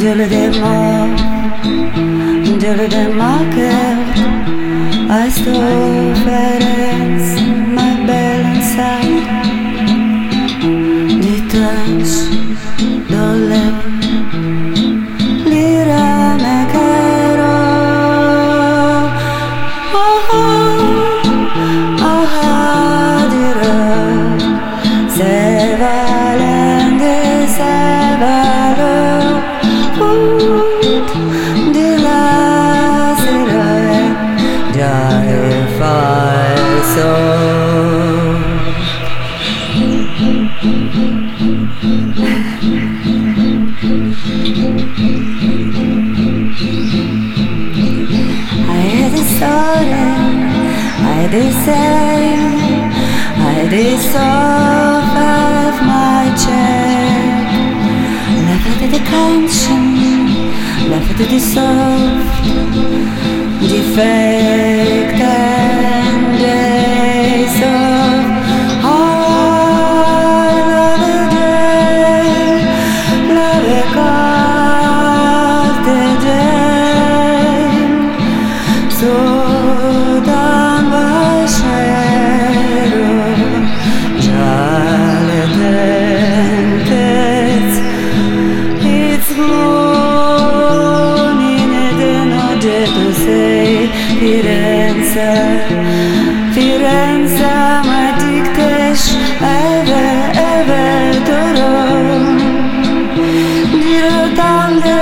Diddle market, I stole Ferenc, my balance out. Ditans, dole, lira mekero. Dira, sevalende sevalo. I dissolve my check. Left to the conscience, left to dissolve. Defect and days of another day. Love a card the day. So down by shadow, Jalentez, it's morning and oggi tu sei Firenze, Firenze, my dictation, ever toro. Giro down the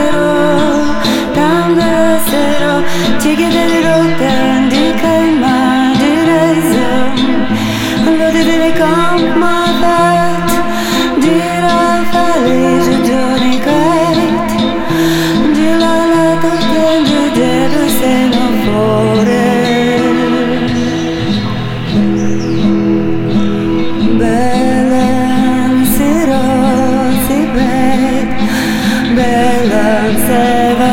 zero, ticket the road and the kaima, the reason. Lo did come my bed, did I felice giornicate? Did I let the dead say no for it? Balancero, si bed, balanceva.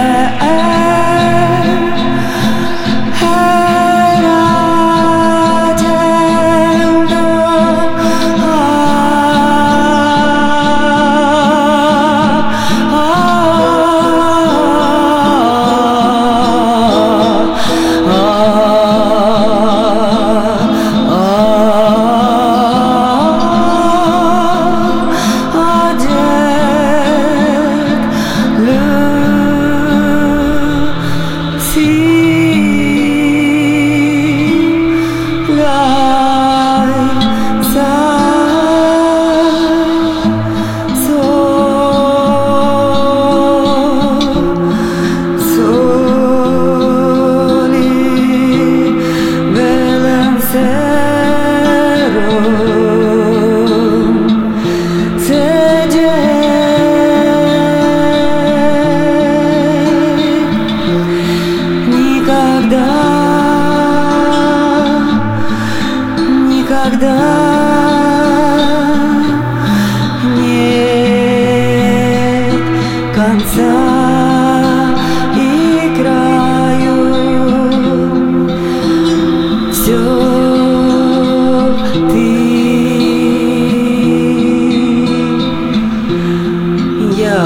Никогда нет конца и краю. Все ты, я.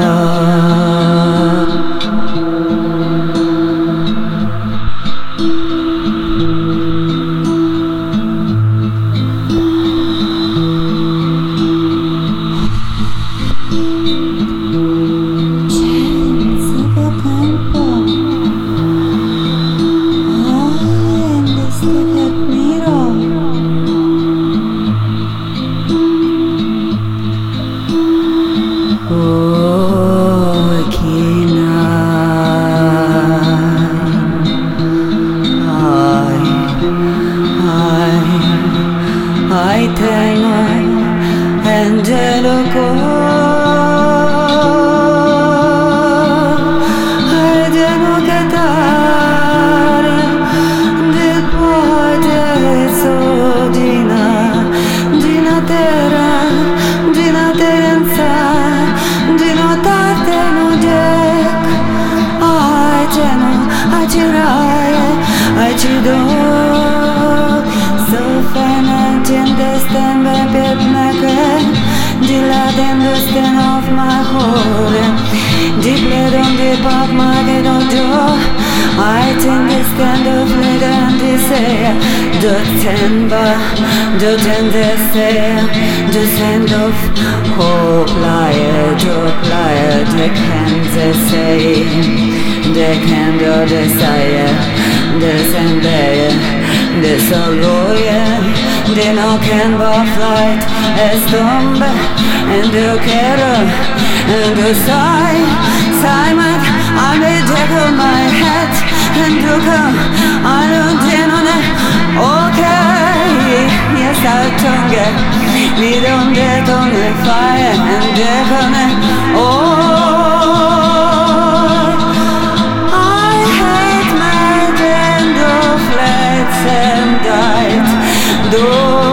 I tengo angelo devo cantare del poeta Gina terra, Gina terenza, Gino tate no dek. I teno, I cirai, I ci do. So finite in this time, baby, make it. Dilla den dusten of my heart. bak magedojo Aitin desken of legan dise Do ten dese Do send of hope liar De can say De can do desire De sende De soloye De no can bo flight Estombe And do kero And do Simon, I may tickle my head and do come. I don't on it. Okay, yes, I'll tongue it. We don't get on the fire and deck on it. Oh, I hate my candle flats and died. Do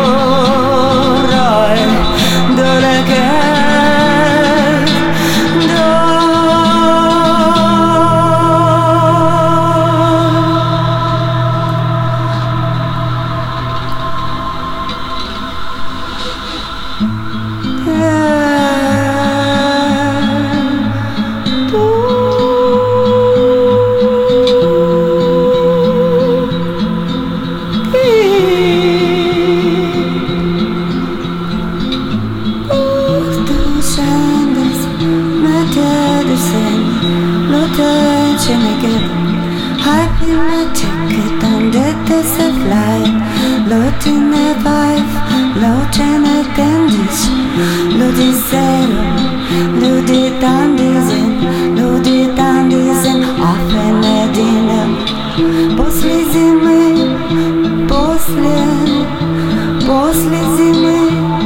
right, do like I've my ticket on this flight. Loading a vibe, loading a candies. Loaded zero, loaded dandies in often a dinner. Posli zimy, posli zimy.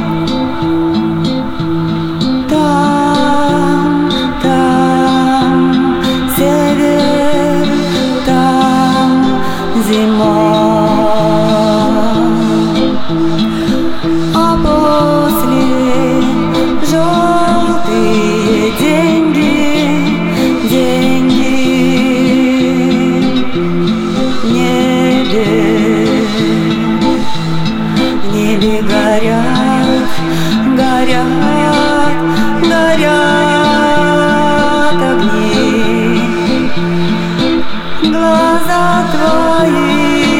Горят огни, глаза твои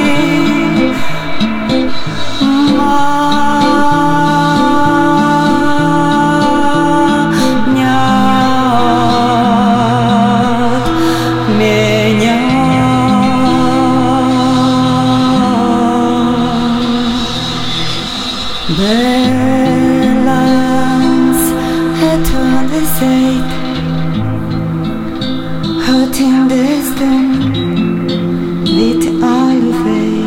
манят меня. Balance on the side, hurting distant, with all of it.